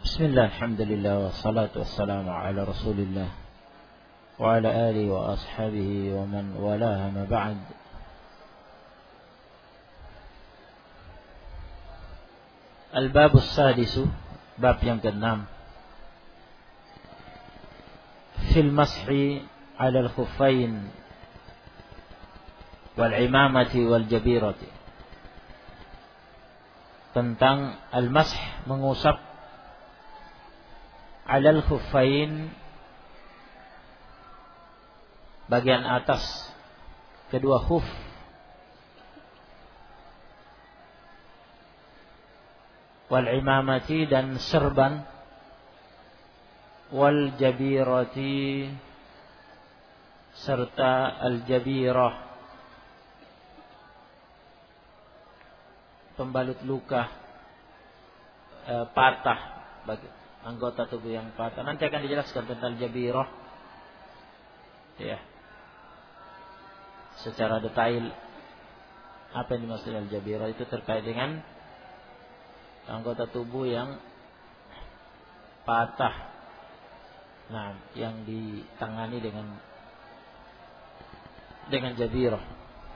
Bismillah, alhamdulillah, wassalatu wassalamu ala rasulillah wa ala alihi wa ashabihi wa man walaha ma ba'd. Al-bab as-sadisu, bab yang ke-6, fil mashi ala al-khuffain wal imamati wal jabirati, tentang al-mash, mengusap, ala al-khuffain, bagian atas kedua khuf, wal imamati, dan serban, wal jabirati, serta al jabirah, pembalut luka, patah, bagi anggota tubuh yang patah. Nanti akan dijelaskan tentang jabirah, ya, secara detail apa yang dimaksud al jabirah. Itu terkait dengan anggota tubuh yang patah, nah, yang ditangani dengan jabirah.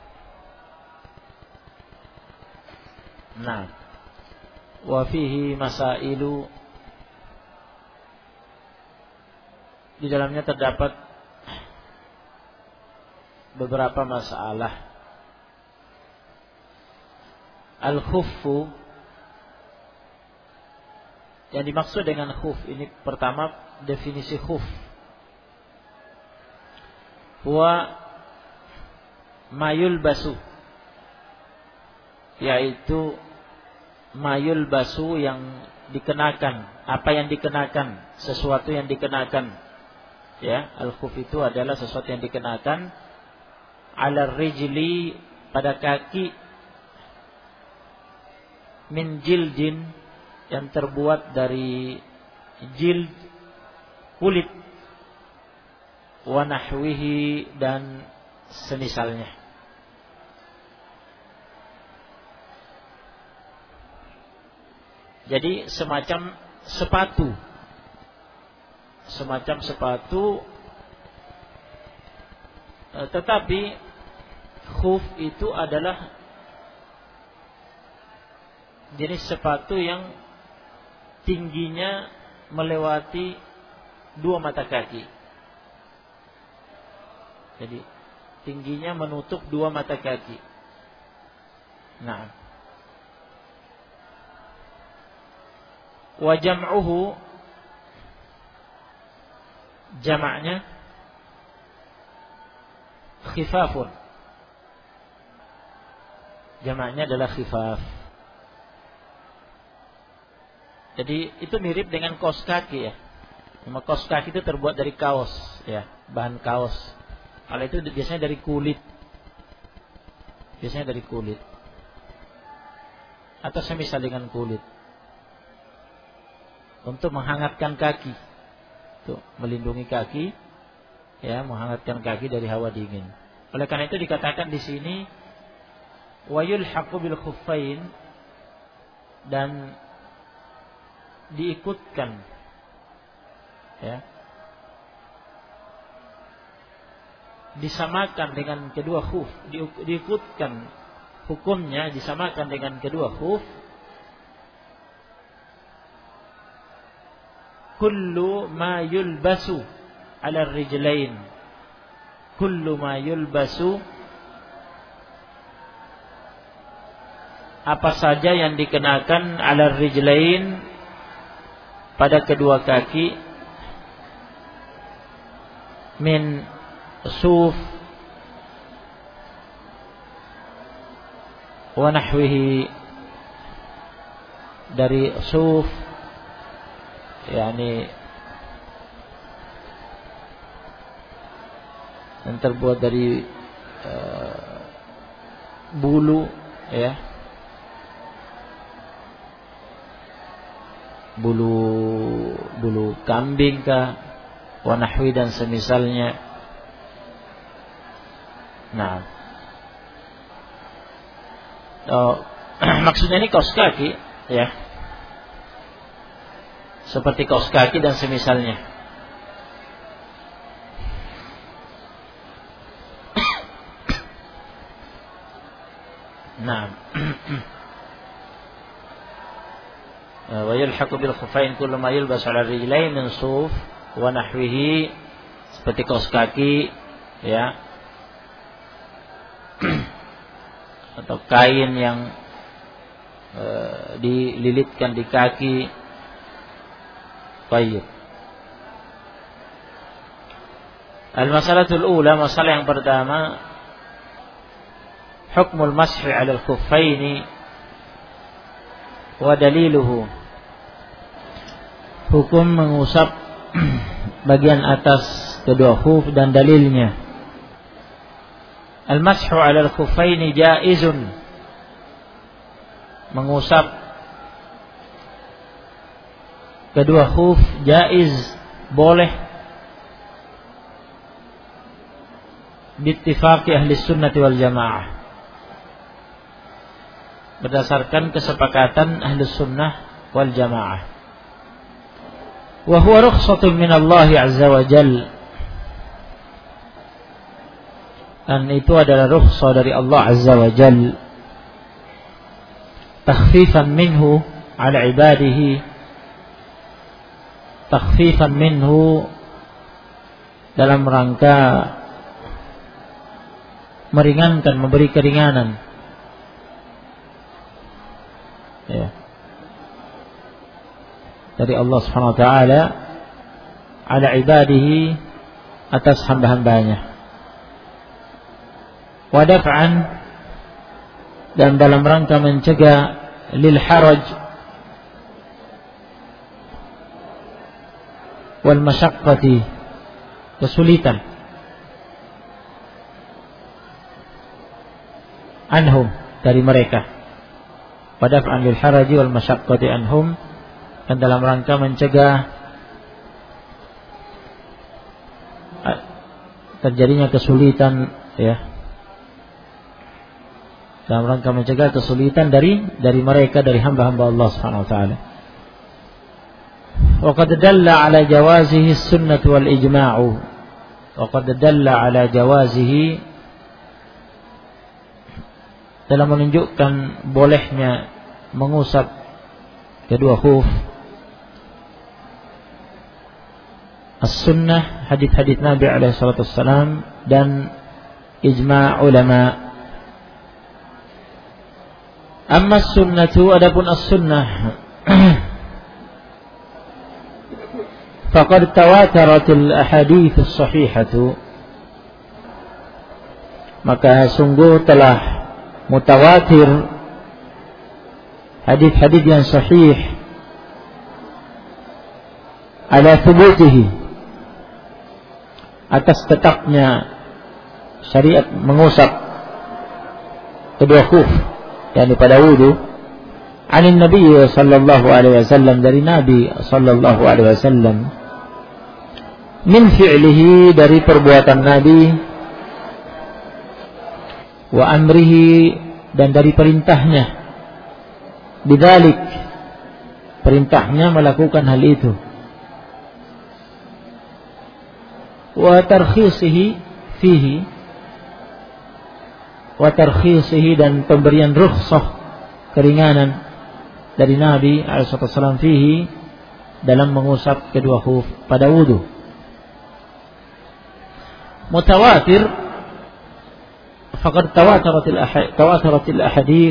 Nah, wa fihi masailu, di dalamnya terdapat beberapa masalah. Al-khuffu, yang dimaksud dengan khuf ini, pertama, definisi khuf, huwa mayul basu, yaitu mayul basu, yang dikenakan, apa yang dikenakan, sesuatu yang dikenakan, ya. Al-khuf itu adalah sesuatu yang dikenakan, ala rijli, pada kaki, min jildin, yang terbuat dari jild, kulit, wa nahwihi, dan semisalnya. Jadi semacam sepatu, tetapi khuf itu adalah jenis sepatu yang tingginya melewati 2 mata kaki. Jadi tingginya menutup 2 mata kaki. Nah, wa jam'uhu, jamaknya khifafun, jamaknya adalah khifaf. Jadi itu mirip dengan kaos kaki, ya. Cuma kaos kaki itu terbuat dari kaos, ya, bahan kaos. Kalau itu biasanya dari kulit. Biasanya dari kulit. Atau semisal dengan kulit. Untuk menghangatkan kaki. Tuh, melindungi kaki, ya, menghangatkan kaki dari hawa dingin. Oleh karena itu dikatakan di sini wa yulhaqu bil khuffain, dan diikutkan, ya, disamakan dengan kedua khuf, diikutkan hukumnya, disamakan dengan kedua khuf, kullu ma yulbasu ala rijlain, kullu ma yulbasu, apa saja yang dikenakan ala rijlain, pada kedua kaki, min suf wa nahwihi, dari suf, yakni yang terbuat dari bulu, ya, bulu kambing kah, wa nahwi, dan semisalnya. Nah, maksudnya ini kaos kaki, ya, seperti kaos kaki dan semisalnya. Nah, wa yulhaqu bil khuffain kullu ma yulbas 'ala rijlain min suf wa nahwihi, seperti kaos kaki ya, atau kain yang dililitkan di kaki. Baik. Al-masalatul ula, masalah yang pertama, hukmul mashi 'ala al-khuffaini wa daliluhu. Hukum mengusap bagian atas kedua khuf dan dalilnya. Al-mashu 'ala al-khuffaini jaizun. Mengusap kedua khuf jaiz, boleh, bittifaqi ahli sunnati wal jamaah, berdasarkan kesepakatan ahli sunnah wal jamaah. Wa huwa rukhsatun min Allah azza wa jalla, dan itu adalah rukhsah dari Allah azza wa jalla, takhfifan minhu ala ibadihi, takhfifan minhu dalam rangka meringankan, memberi keringanan ya, dari Allah Subhanahu wa taala ala ibadihi, atas hamba-hambanya. Wa daf'an, dan dalam rangka mencegah lil haraj wal masyaqqati, kesulitan, anhum, dari mereka. Wa daf'an lil haraji wal masyaqqati anhum, dan dalam rangka mencegah terjadinya kesulitan ya, dalam rangka mencegah kesulitan dari mereka, dari hamba-hamba Allah Subhanahu wa taala. Wa qad dalla ala jawazihi as-sunnah wal ijma'u. Wa qad dalla ala jawazihi, dalam menunjukkan bolehnya mengusap kedua khuf, as-sunnah, hadits-hadits Nabi alaihi salatu wassalam, dan ijma' ulama. Amma as-sunnatu, adapun as-sunnah, faqad tawataratil ahadits as-sahihatu, maka sungguh telah mutawatir hadis-hadis yang sahih ala thubutihi, atas tetapnya syariat mengusap kedua khuf, yakni pada wudu, anin Nabi sallallahu alaihi wasallam, dari Nabi sallallahu alaihi wasallam, min fi'lihi, dari perbuatan Nabi, wa amrihi, dan dari perintahnya, bidzalik, perintahnya melakukan hal itu, wa tarkhisihi fihi, wa tarkhisihi, dan pemberian rukhsah, keringanan dari Nabi alaihi wasallam fihi, dalam mengusap kedua khuf pada wudu. Mutawatir, faqad tawataratil ahadits,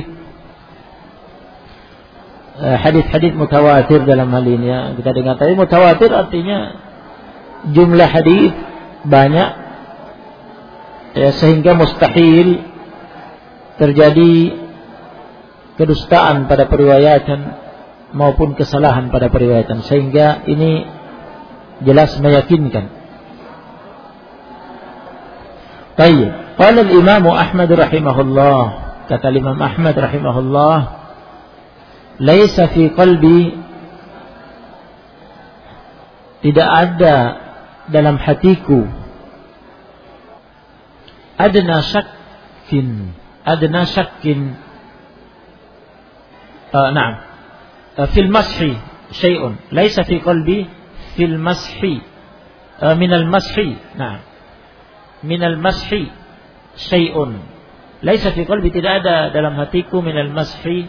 hadis-hadis mutawatir dalam hal ini ya. Kita dengar tadi mutawatir artinya jumlah hadis banyak ya, sehingga mustahil terjadi kedustaan pada periwayatan maupun kesalahan pada periwayatan, sehingga ini jelas meyakinkan. Baik. Qala al-Imam Ahmad rahimahullah, kata Imam Ahmad rahimahullah, laisa fi qalbi, tidak ada dalam hatiku, adna syakkin, fil mashi syai'un. Laisa fi qalbi fil mashi minal mashi. Nah, minal mashi syai'un. Laisa fi qalbi, tidak ada dalam hatiku minal mashi,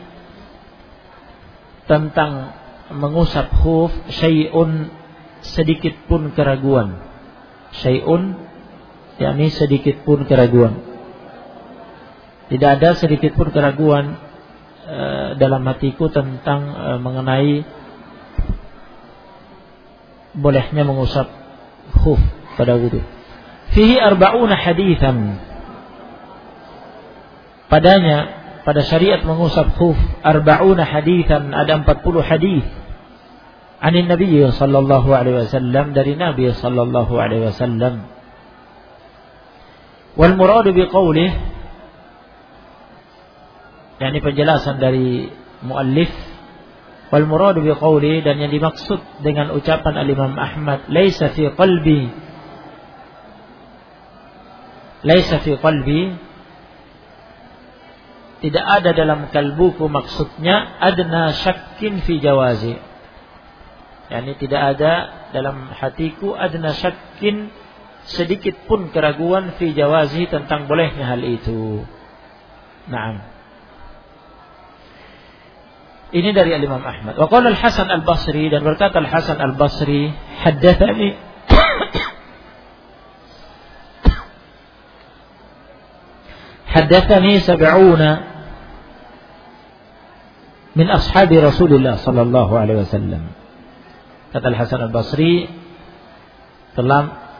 tentang mengusap khuf, syai'un, sedikit pun keraguan. Syai'un yakni sedikit pun keraguan. Tidak ada sedikit pun keraguan dalam hatiku tentang mengenai bolehnya mengusap khuf pada wudu. Fihi 40 haditsan. Padanya, pada syariat mengusap khuf 40 haditsan, ada 40 hadis. Anin Nabi sallallahu alaihi wasallam, dari Nabi sallallahu alaihi wasallam. Wal muradu biqaulih, yakni penjelasan dari muallif, wal muradu biqauli, dan yang dimaksud dengan ucapan al-Imam Ahmad, laisa fi qalbi, laisa fi qalbi, tidak ada dalam kalbuku, maksudnya adna syakkin fi jawazi, yakni tidak ada dalam hatiku adna syakkin, sedikit pun keraguan, fi jawazi, tentang bolehnya hal itu. Naam. Ini dari Imam Ahmad. Wa qala Al-Hasan Al-Basri, dan berkata Al-Hasan Al-Basri, haddatsani haddatsani 70 min ashabi Rasulullah sallallahu alaihi wasallam. Kata Al-Hasan Al-Basri, telah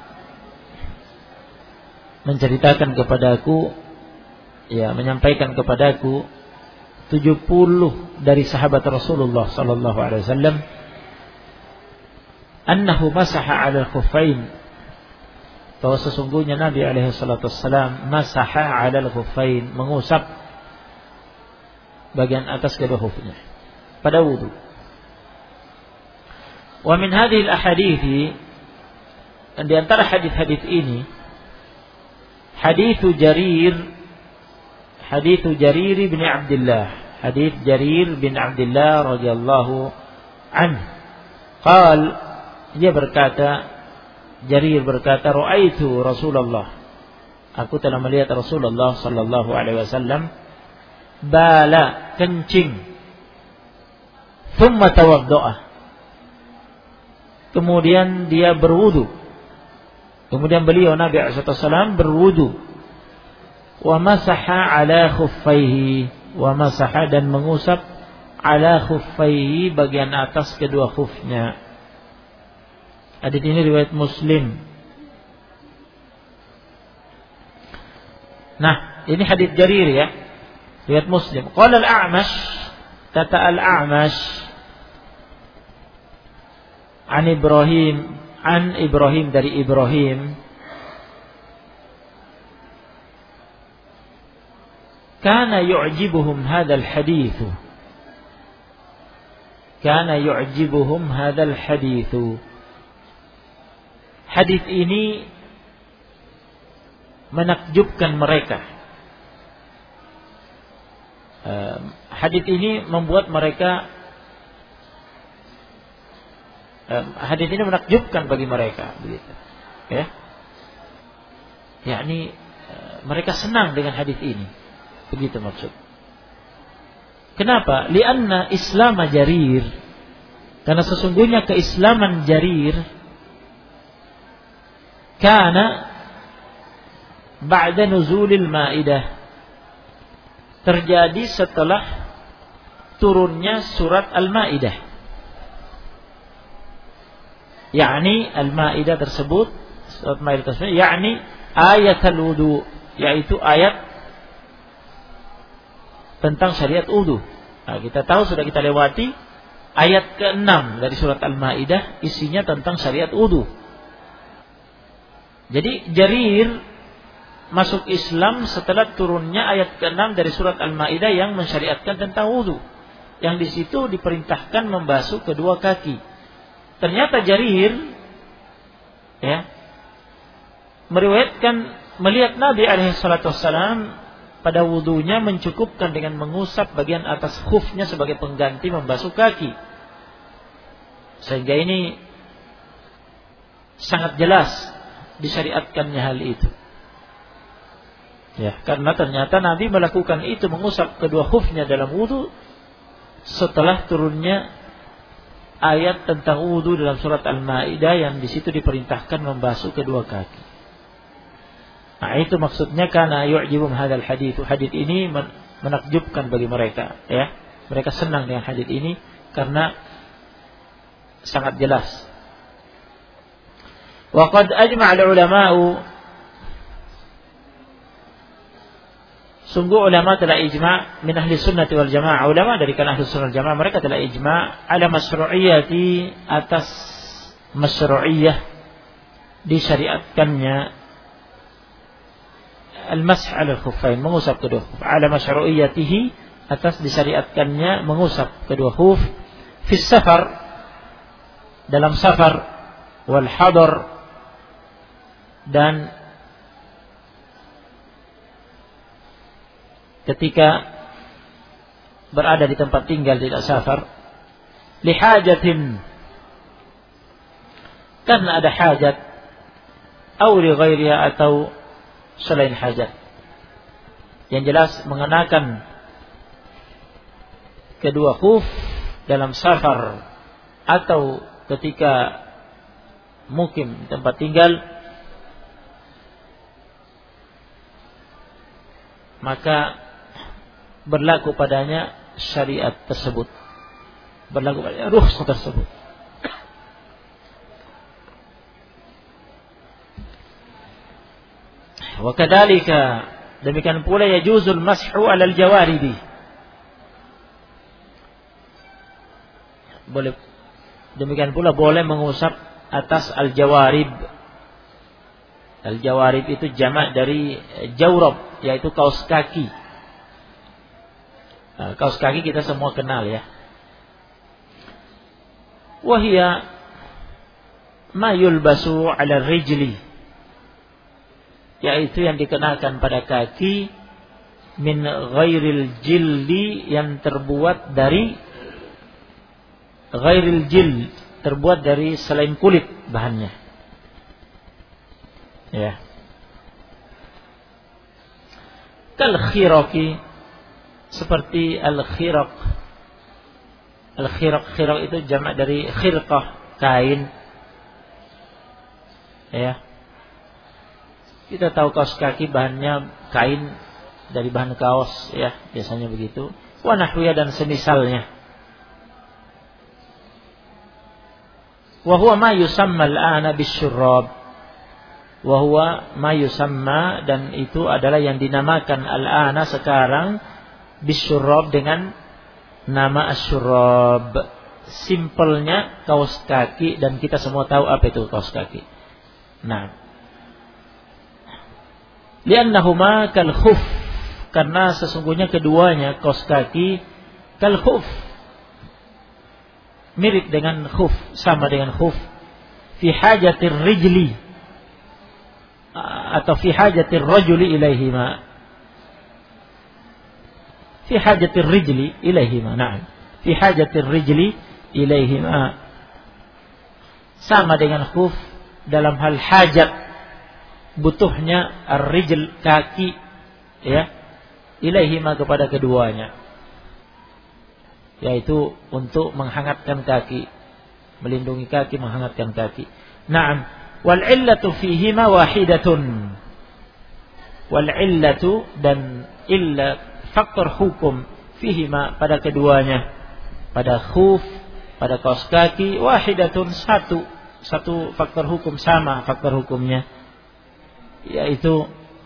menceritakan kepadaku, ya, menyampaikan kepadaku 70 dari sahabat Rasulullah sallallahu alaihi wasallam, annahu masaha 'ala al-khuffain, bahwa sesungguhnya Nabi alaihi salatu wassalam masaha 'ala al-khuffain, mengusap bagian atas kedua khufnya pada wudu. Wa min hadhihi al-ahadithi, dan di antara hadis-hadis ini, hadithu Jarir bin Abdullah, hadits Jarir bin Abdullah radhiyallahu anhu. Qal, dia berkata, Jarir berkata, ra'aitu Rasulullah, aku telah melihat Rasulullah sallallahu alaihi wasallam, bala, kencing, thumma tawadda'a, kemudian dia berwudu. Kemudian beliau Nabi SAW berwudu. Wa masaha ala khuffaihi, wa masaha, dan mengusap, ala khuffaihi, bagian atas kedua khufnya. Hadits ini riwayat Muslim. Nah, ini hadits Jarir, ya, riwayat Muslim. Qala al-A'mash, kata al-A'mash, an Ibrahim, dari Ibrahim, kana yu'jibuhum hadzal hadits, kana yu'jibuhum hadzal hadits, hadis ini menakjubkan mereka. Hadis ini membuat mereka, hadis ini menakjubkan bagi mereka, begitu, ya. Yakni mereka senang dengan hadis ini, begitu maksud. Kenapa? Lianna Islam Jarir, karena sesungguhnya keislaman Jarir kana ba'da nuzulil Maidah, terjadi setelah turunnya surat Al-Maidah. yakni Al-Maidah tersebut, surat Maidah tersebut, yakni ayat al-wudu, yaitu ayat tentang syariat wudu. Nah, kita tahu, sudah kita lewati ayat ke-6 dari surat Al-Maidah, isinya tentang syariat wudu. Jadi Jarir masuk Islam setelah turunnya ayat ke-6 dari surat Al-Maidah yang mensyariatkan tentang wudu, yang di situ diperintahkan membasuh kedua kaki. Ternyata Jarir, ya, meriwayatkan melihat Nabi alaihissalam pada wudunya mencukupkan dengan mengusap bagian atas khufnya sebagai pengganti membasuh kaki. Sehingga ini sangat jelas disyariatkannya hal itu. Ya, karena ternyata Nabi melakukan itu, mengusap kedua khufnya dalam wudu setelah turunnya ayat tentang wudu dalam surat Al-Maidah yang di situ diperintahkan membasuh kedua kaki. Nah, itu maksudnya karena yu'jibum hadzal hadits. Hadits ini menakjubkan bagi mereka, ya. Mereka senang dengan hadits ini karena sangat jelas. Wa qad ajma'a al-ulama'u, sungguh ulama telah ijma' min ahli sunnati wal jamaah. Ulama dari kalangan ahli sunnah wal jamaah mereka telah ijma' ala masyru'iyyati, atas masyru'iyyah disyariatkannya al-masih 'ala al-khuffain, mengusap kedua khuf. Ala masyru'iyyatihi, atas disyariatkannya mengusap kedua khuf fi safar, dalam safar, wal hadar, dan ketika berada di tempat tinggal tidak safar, lihajatin, karena ada hajat, atau li ghairiha, atau selain hajat. Yang jelas mengenakan kedua khuf dalam safar atau ketika mukim tempat tinggal, maka berlaku padanya syariat tersebut, berlaku padanya rukhsah tersebut. Wa kadzalika, demikian pula yajuzul mashu 'alal jawaribi, boleh, demikian pula boleh mengusap atas al-jawarib. Al-jawarib itu jamak dari jawrab, yaitu kaos kaki. Nah, kaos kaki kita semua kenal, ya. Wahia ma yulbasu 'ala rijli, yaitu yang dikenakan pada kaki, min ghairil jildi, yang terbuat dari ghairil jild, terbuat dari selain kulit bahannya, ya. Kal khiraqi, seperti al-khiraq. Al-khiraq itu jamak dari khirqah, kain, ya. Kita tahu kaos kaki bahannya kain, dari bahan kaos, ya, biasanya begitu. Wa nahwiya, dan semisalnya. Wa huwa ma yusamma al-ana bisyurrab. Wa huwa ma yusamma, dan itu adalah yang dinamakan al-ana sekarang bisyurrab, dengan nama asyurrab. Simpelnya kaos kaki, dan kita semua tahu apa itu kaos kaki. Nah, li'annahuma kal khuf, karena sesungguhnya keduanya, kaos kaki, kal khuf, mirip dengan khuf, sama dengan khuf, fi hajatir rijli, atau fi hajatir rajuli ilaihima, fi hajatir rijli ilaihima, na'am, fi hajatir rijli ilaihima, sama dengan khuf dalam hal hajat, butuhnya ar-rijl, kaki, ya, ilaihima, kepada keduanya, yaitu untuk menghangatkan kaki, melindungi kaki, menghangatkan kaki. Naam, wal illatu fihima wahidatun, wal illatu, dan illa, faktor hukum, fihima, pada keduanya, pada khuf, pada kaos kaki, wahidatun, satu faktor hukum, sama faktor hukumnya, yaitu,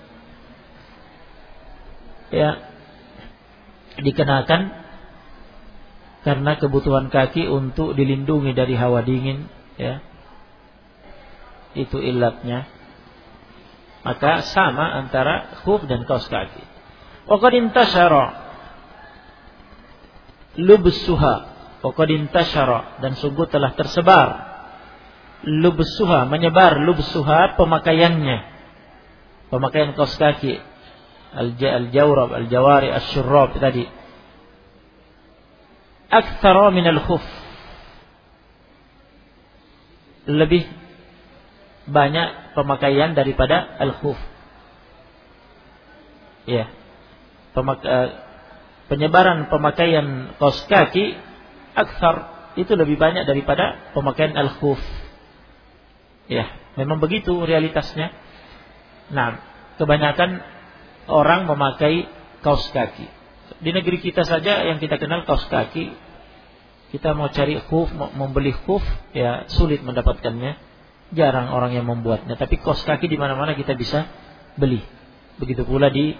ya, dikenakan karena kebutuhan kaki untuk dilindungi dari hawa dingin, ya, itu illatnya. Maka sama antara khuf dan kaos kaki. Wa qad intashara lubsuha, wa qad intashara, dan sungguh telah tersebar, lubsuha, menyebar, lubsuha, pemakaiannya, pemakaian kaos kaki, al-jawrab, al-jawari, al-syurrab tadi, aktsara min al-khuf, lebih banyak pemakaian daripada al-khuf. Ya. Penyebaran pemakaian kaos kaki aktsar itu lebih banyak daripada pemakaian al-khuf. Ya, memang begitu realitasnya. Nah, kebanyakan orang memakai kaos kaki. Di negeri kita saja yang kita kenal kaos kaki, kita mau cari khuf, mau membeli khuf, ya sulit mendapatkannya. Jarang orang yang membuatnya. Tapi kaos kaki di mana-mana kita bisa beli. Begitu pula di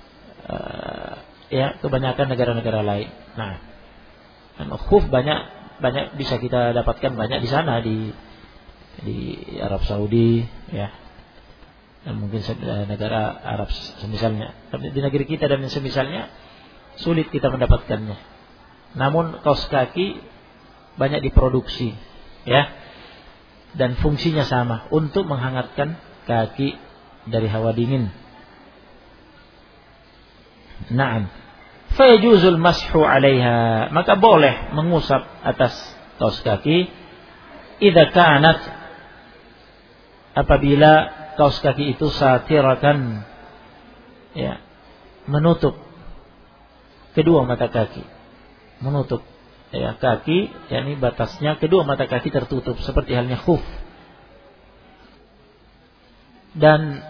kebanyakan negara-negara lain. Nah, khuf banyak bisa kita dapatkan banyak di sana di Arab Saudi, ya. Dan mungkin negara Arab semisalnya. Tapi di negeri kita dan semisalnya sulit kita mendapatkannya. Namun kaos kaki banyak diproduksi, ya. Dan fungsinya sama untuk menghangatkan kaki dari hawa dingin. Naam. Fa yajuzul mashu 'alaiha, maka boleh mengusap atas kaos kaki idza kanat, apabila kaos kaki itu satiratan, ya, menutup kedua mata kaki, menutup, ya, kaki, yakni batasnya kedua mata kaki tertutup seperti halnya khuf. Dan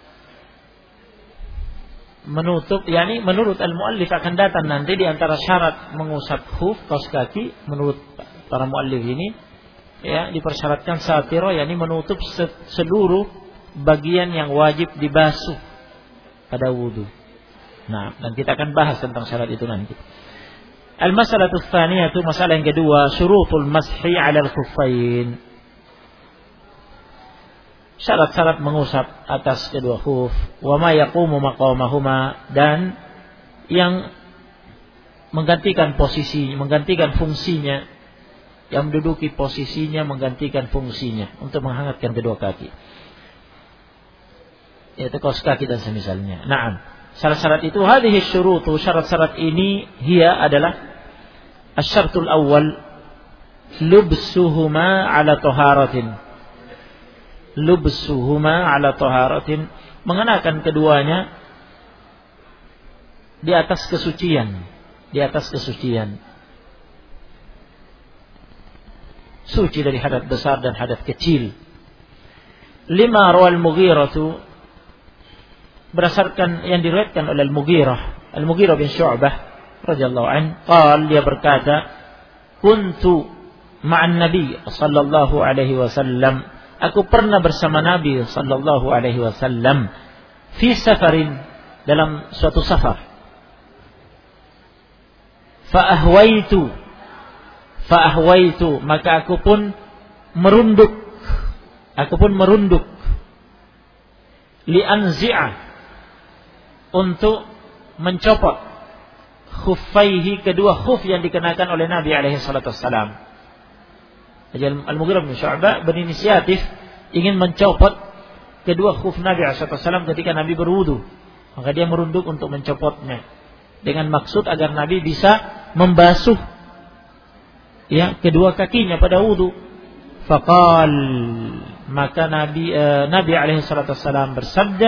menutup, yakni menurut al-muallif akan datang nanti di antara syarat mengusap khuf kaos kaki menurut para muallif ini, ya, dipersyaratkan satira, yakni menutup seluruh bagian yang wajib dibasuh pada wudu. Nah, dan kita akan bahas tentang syarat itu nanti. Al-masalatu tsaniyatu, masalah yang kedua, syurutul mashi 'ala al-khuffain. Syarat-syarat mengusap atas kedua khuf, wa ma yaqumu maqamahuma, dan yang menggantikan posisi, menggantikan fungsinya, yang menduduki posisinya, menggantikan fungsinya untuk menghangatkan kedua kaki, yaitu kaos kaki dan semisalnya. Naam. Syarat-syarat itu, hadhihi syurutu, syarat-syarat ini, hiya adalah asyartul awal lubsuhuma ala taharatin. Lubsuhuma ala taharatin, mengenakan keduanya di atas kesucian, di atas kesucian. Suci dari hadas besar dan hadas kecil. Lima rawal Mughiratu, berdasarkan yang diriwayatkan oleh Al-Mughirah bin Syu'bah radhiyallahu anhu, qala, dia berkata, kuntu ma'an Nabi sallallahu alaihi wasallam, aku pernah bersama Nabi sallallahu alaihi wasallam fi safarin, dalam suatu safar. Fa ahwaitu, maka aku pun merunduk li anzi'a, untuk mencopot khuffaihi, kedua khuf yang dikenakan oleh Nabi alaihi salatu wassalam. Al-Mughirah bin Syu'bah berinisiatif ingin mencopot kedua khuf Nabi alaihi salatu wassalam ketika Nabi berwudu. Maka dia merunduk untuk mencopotnya dengan maksud agar Nabi bisa membasuh, ya, kedua kakinya pada wudu. Faqal, maka Nabi alaihi salatu wassalam bersabda,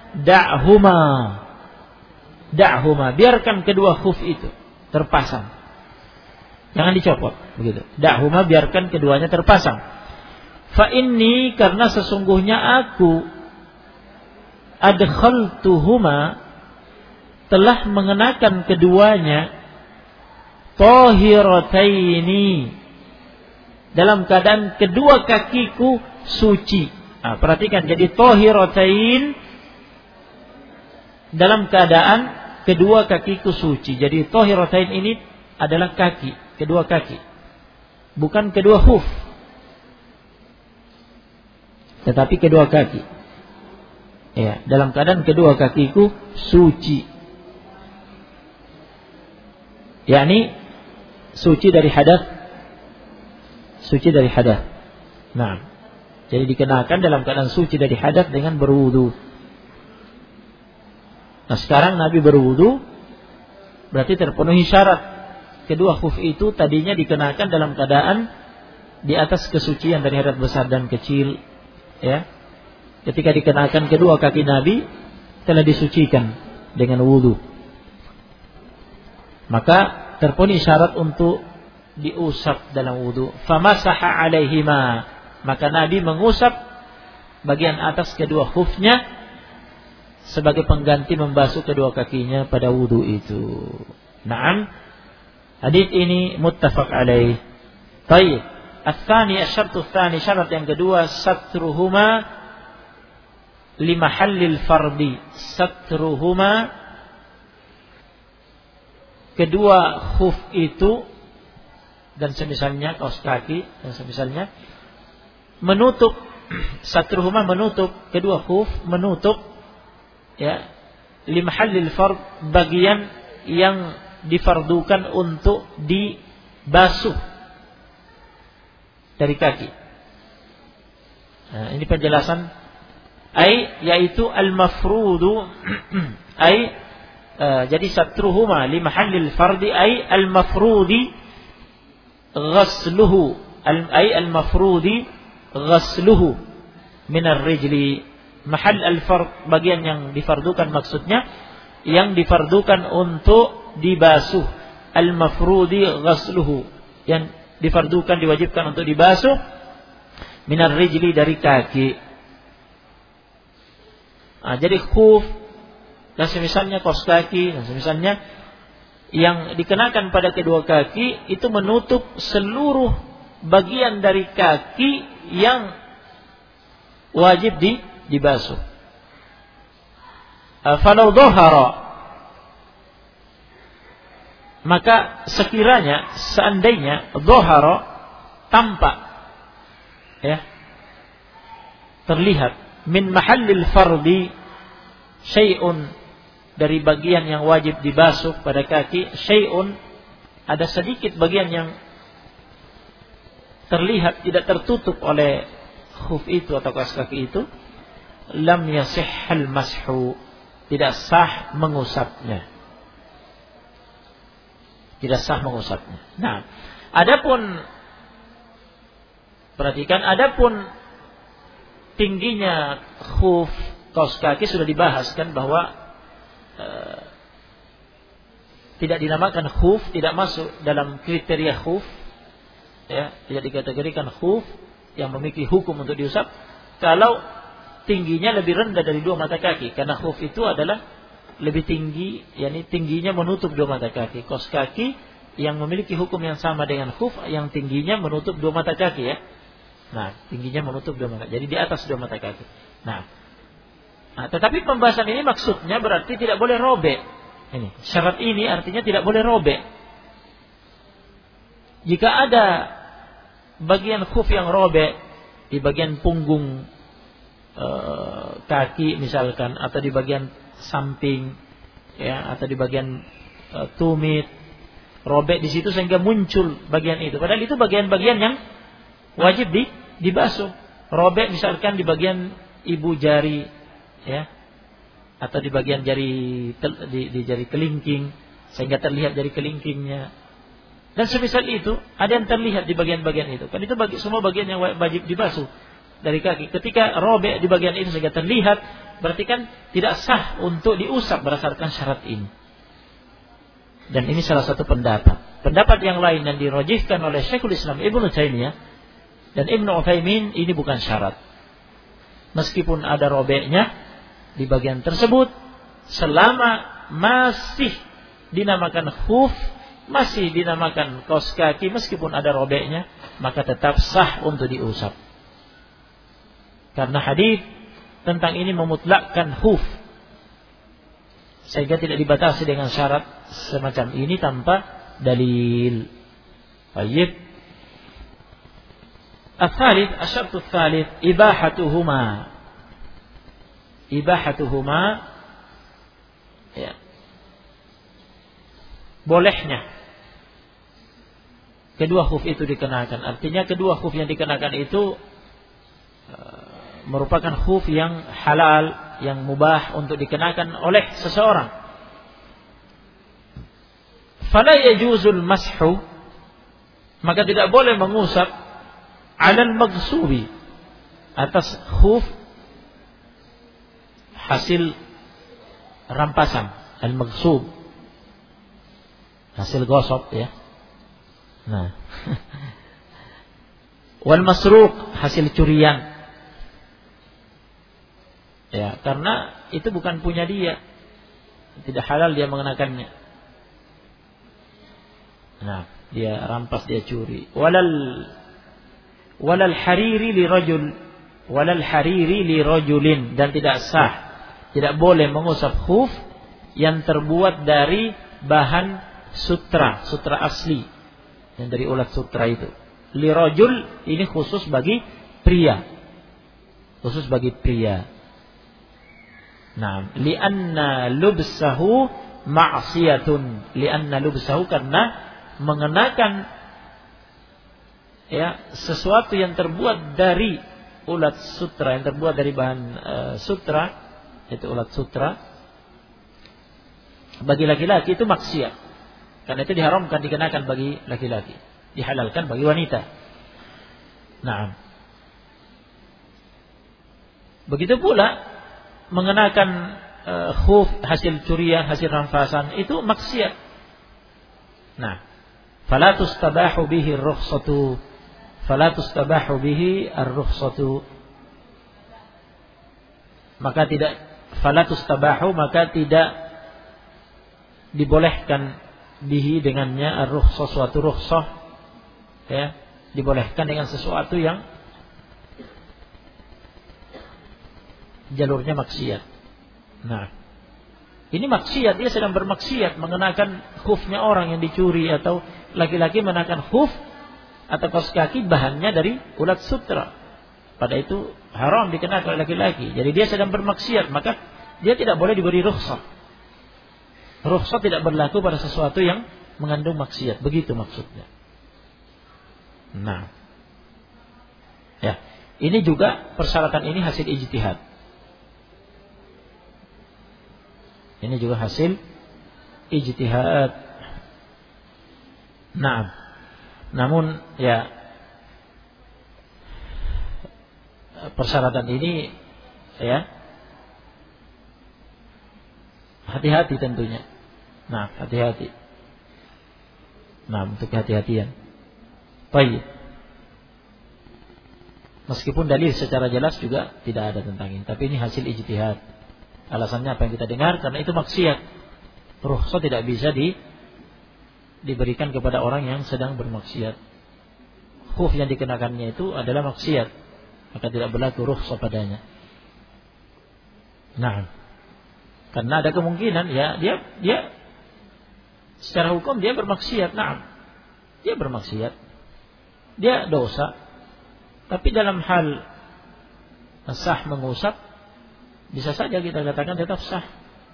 da'huma, biarkan kedua khuf itu terpasang, jangan dicopot, begitu. Da'huma, biarkan keduanya terpasang. Fa inni, karena sesungguhnya aku adkhaltuhuma, telah mengenakan keduanya, tahirataini, dalam keadaan kedua kakiku suci. Nah, perhatikan, jadi tahiratain dalam keadaan kedua kakiku suci. Jadi tahiratain ini adalah kaki, kedua kaki, bukan kedua khuf, tetapi kedua kaki. Ya, dalam keadaan kedua kakiku suci, yakni suci dari hadas, Nah, jadi dikenakan dalam keadaan suci dari hadas dengan berwudu. Nah, sekarang Nabi berwudu, berarti terpenuhi syarat. Kedua khuf itu tadinya dikenakan dalam keadaan di atas kesucian dari hadas besar dan kecil, ya. Ketika dikenakan kedua kaki Nabi telah disucikan dengan wudu. Maka terpenuhi syarat untuk diusap dalam wudu. Famasaha alaihima, maka Nabi mengusap bagian atas kedua khufnya sebagai pengganti membasuh kedua kakinya pada wudu itu. Naam, hadits ini muttafaq alaih. Baik, as-tsani asy-syartu ats-tsani, syarat yang kedua, satruhuma limahallil fardi. Satruhuma, kedua khuf itu dan semisalnya, kaos kaki dan semisalnya, menutup, satruhuma menutup, kedua khuf menutup, ya, limahallil fard, bagian yang difardukan untuk dibasuh dari kaki. Nah, ini penjelasan, yaitu al-mafrudu, jadi satruhuma limahallil fardi al-mafrudi ghasluhu, al-mafrudi ghasluhu minar rijli. Mahal al-fard, bagian yang difardukan, maksudnya yang difardukan untuk dibasuh. Al-mafrudi ghasluhu, yang difardukan, diwajibkan untuk dibasuh, minar rijli, dari kaki. Jadi khuf dan semisalnya, kaos kaki dan semisalnya, yang dikenakan pada kedua kaki itu menutup seluruh bagian dari kaki yang wajib dibasuh. Falau dhahara, maka sekiranya, seandainya, dhahara, tampak, ya, terlihat, min mahallil fardi syai'un, dari bagian yang wajib dibasuh pada kaki, syai'un, ada sedikit bagian yang terlihat tidak tertutup oleh khuf itu atau kaos kaki itu, lam yasihhal mashu, tidak sah mengusapnya. Tidak sah mengusapnya. Nah, adapun, perhatikan, adapun tingginya khuf, kaos kaki, sudah dibahas kan bahwa tidak dinamakan khuf, tidak masuk dalam kriteria khuf, ya, tidak dikategorikan khuf yang memiliki hukum untuk diusap kalau tingginya lebih rendah dari 2 mata kaki, karena khuf itu adalah lebih tinggi, yakni tingginya menutup 2 mata kaki. Kaos kaki yang memiliki hukum yang sama dengan khuf, yang tingginya menutup 2 mata kaki, ya. Nah, tingginya menutup 2 mata, jadi di atas 2 mata kaki. Nah, tetapi pembahasan ini maksudnya berarti tidak boleh robek. Ini syarat ini artinya tidak boleh robek. Jika ada bagian khuf yang robek di bagian punggung kaki misalkan, atau di bagian samping, ya, atau di bagian tumit, robek di situ sehingga muncul bagian itu, padahal itu bagian-bagian yang wajib dibasuh. Robek misalkan di bagian ibu jari, ya, atau di bagian jari, di jari kelingking, sehingga terlihat jari kelingkingnya, dan semisal itu, ada yang terlihat di bagian-bagian itu, kan itu semua bagian yang wajib dibasuh dari kaki. Ketika robek di bagian itu sehingga terlihat, berarti kan tidak sah untuk diusap berdasarkan syarat ini. Dan ini salah satu pendapat. Pendapat yang lain yang dirajihkan oleh Syekhul Islam Ibnu Taimiyah dan Ibnu Utsaimin, ini bukan syarat. Meskipun ada robeknya di bagian tersebut, selama masih dinamakan khuf, masih dinamakan kaos kaki, meskipun ada robeknya, maka tetap sah untuk diusap. Karena hadis tentang ini memutlakkan khuf, sehingga tidak dibatasi dengan syarat semacam ini tanpa dalil. Baik. Al-thalith, asy-syartu ats-tsalits, ibahatuhuma. Ibahatuhuma, ya, bolehnya kedua khuf itu dikenakan. Artinya kedua khuf yang dikenakan itu merupakan khuf yang halal, yang mubah untuk dikenakan oleh seseorang. Fala yajuzul mashu, maka tidak boleh mengusap 'alal maghsubi, atas khuf hasil rampasan, al-maghsub, hasil gosok ya. Nah. Wal masruq, hasil curian. Ya, karena itu bukan punya dia. Tidak halal dia mengenakannya. Nah, dia rampas, dia curi. Walal hariri li rajul, walal hariri li rajulin, dan tidak sah, tidak boleh mengusap khuf yang terbuat dari bahan sutra, sutra asli, yang dari ulat sutra itu. Li rajul ini khusus bagi pria. Khusus bagi pria. Nah, li'anna lubsahu ma'siyatun. Li'anna lubsahu, karena mengenakan ya sesuatu yang terbuat dari ulat sutra, yang terbuat dari bahan sutra, itu ulat sutra, bagi laki-laki itu maksiat. Karena itu diharamkan dikenakan bagi laki-laki, dihalalkan bagi wanita. Nah, begitu pula mengenakan khuf hasil curian, hasil rampasan, itu maksiat. Nah, fala tustabahu bihi ar-rukhsatu, fala tustabahu bihi ar-rukhsatu, maka tidak, fala tustabahu, maka tidak dibolehkan bihi dengannya ar-rukhsah, suatu rukhsah ya, dibolehkan dengan sesuatu yang jalurnya maksiat. Nah, ini maksiat, dia sedang bermaksiat mengenakan khufnya orang yang dicuri, atau laki-laki mengenakan khuf atau kaos kaki bahannya dari ulat sutra. Pada itu haram dikenakan oleh laki-laki. Jadi dia sedang bermaksiat, maka dia tidak boleh diberi rukhsah. Rukhsah tidak berlaku pada sesuatu yang mengandung maksiat. Begitu maksudnya. Nah, ya, ini juga persyaratan ini hasil ijtihad. Ini juga hasil ijtihad. Nah, namun ya persyaratan ini ya hati-hati tentunya. Nah, hati-hati. Nah, untuk hati-hatian. Baik. Meskipun dalil secara jelas juga tidak ada tentang ini, tapi ini hasil ijtihad. Alasannya apa yang kita dengar, karena itu maksiat. Rukhsah tidak bisa diberikan kepada orang yang sedang bermaksiat. Khuf yang dikenakannya itu adalah maksiat, maka tidak berlaku rukhsah padanya. Nah, karena ada kemungkinan ya dia secara hukum dia bermaksiat. Nah, dia bermaksiat, dia dosa, tapi dalam hal sah mengusap, bisa saja kita katakan tetap sah.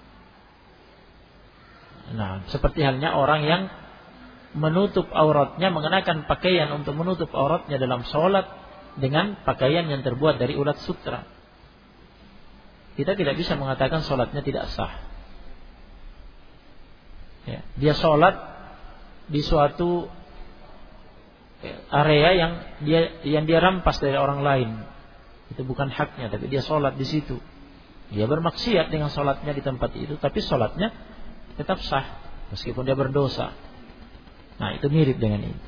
Nah, seperti halnya orang yang menutup auratnya, mengenakan pakaian untuk menutup auratnya dalam sholat dengan pakaian yang terbuat dari ulat sutra. Kita tidak bisa mengatakan sholatnya tidak sah. Ya, dia sholat di suatu area yang dia rampas dari orang lain. Itu bukan haknya, tapi dia sholat di situ. Dia bermaksiat dengan sholatnya di tempat itu, tapi sholatnya tetap sah meskipun dia berdosa. Nah, itu mirip dengan ini.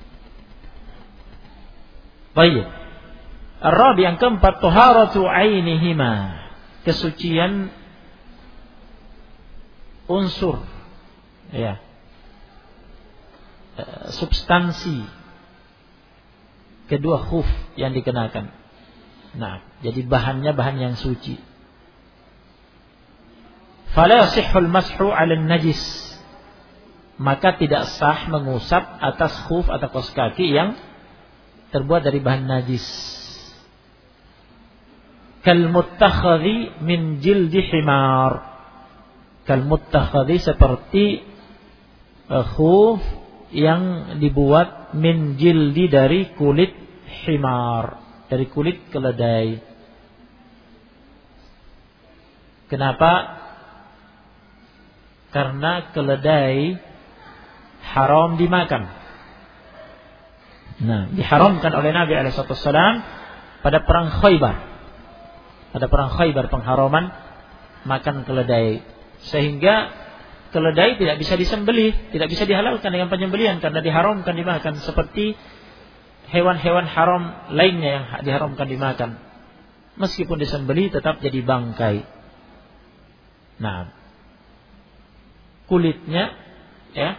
Baik. Ar-rabi, yang keempat, taharatu ainihima, kesucian unsur, ya, substansi kedua khuf yang dikenakan. Nah, jadi bahannya bahan yang suci. Fala yasihhul mashu 'ala najis, maka tidak sah mengusap atas khuf atau kaos kaki yang terbuat dari bahan najis. Kal muttakhadhi min jildi himar, kal muttakhadhi seperti khuf yang dibuat min jildi dari kulit himar, dari kulit keledai. Kenapa? Karena keledai haram dimakan. Nah, diharamkan oleh Nabi SAW pada perang Khaybar. Pada perang Khaybar pengharaman makan keledai, sehingga keledai tidak bisa disembelih, tidak bisa dihalalkan dengan penyembelihan karena diharamkan dimakan seperti hewan-hewan haram lainnya yang diharamkan dimakan. Meskipun disembelih tetap jadi bangkai. Nah, kulitnya ya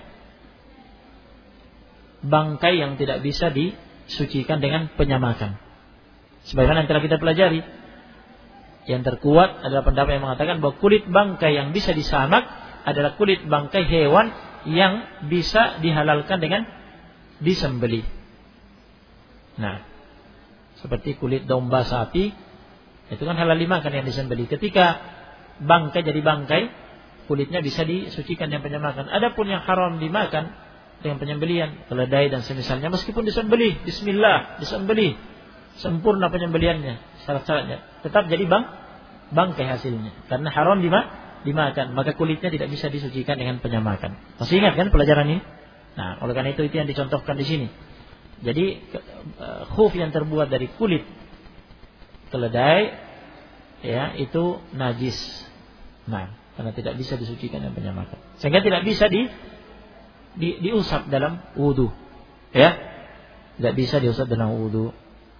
bangkai yang tidak bisa disucikan dengan penyamakan. Sebagaimana yang telah kita pelajari, yang terkuat adalah pendapat yang mengatakan bahwa kulit bangkai yang bisa disamak adalah kulit bangkai hewan yang bisa dihalalkan dengan disembelih. Nah, seperti kulit domba, sapi, itu kan halal dimakan yang disembelih. Ketika bangkai jadi bangkai, kulitnya bisa disucikan dengan penyamakan. Adapun yang haram dimakan dengan penyembelihan, keledai dan semisalnya, meskipun disembelih, bismillah, disembelih, sempurna penyembelihannya, syarat-syaratnya, tetap jadi bangkai hasilnya. Karena haram dimakan, maka kulitnya tidak bisa disucikan dengan penyamakan. Masih ingat kan pelajaran ini? Nah, oleh karena itu yang dicontohkan di sini. Jadi khuf yang terbuat dari kulit keledai, ya, itu najis. Nah, karena tidak bisa disucikan dengan penyamakan, sehingga tidak bisa diusap dalam wudu, ya, tidak bisa diusap dalam wudu.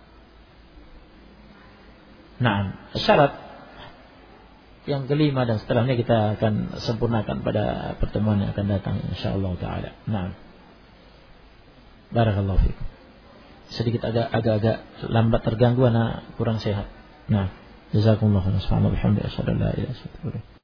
Nah, syarat yang kelima dan setelahnya kita akan sempurnakan pada pertemuan yang akan datang insyaallah taala. Nah, barakallahu fikum. Sedikit agak lambat terganggu, karena kurang sehat. Nah, jazakumullah khairan. Subhanallah, bihamdihi, asyhadu an la ilaha illa anta, astaghfiruka.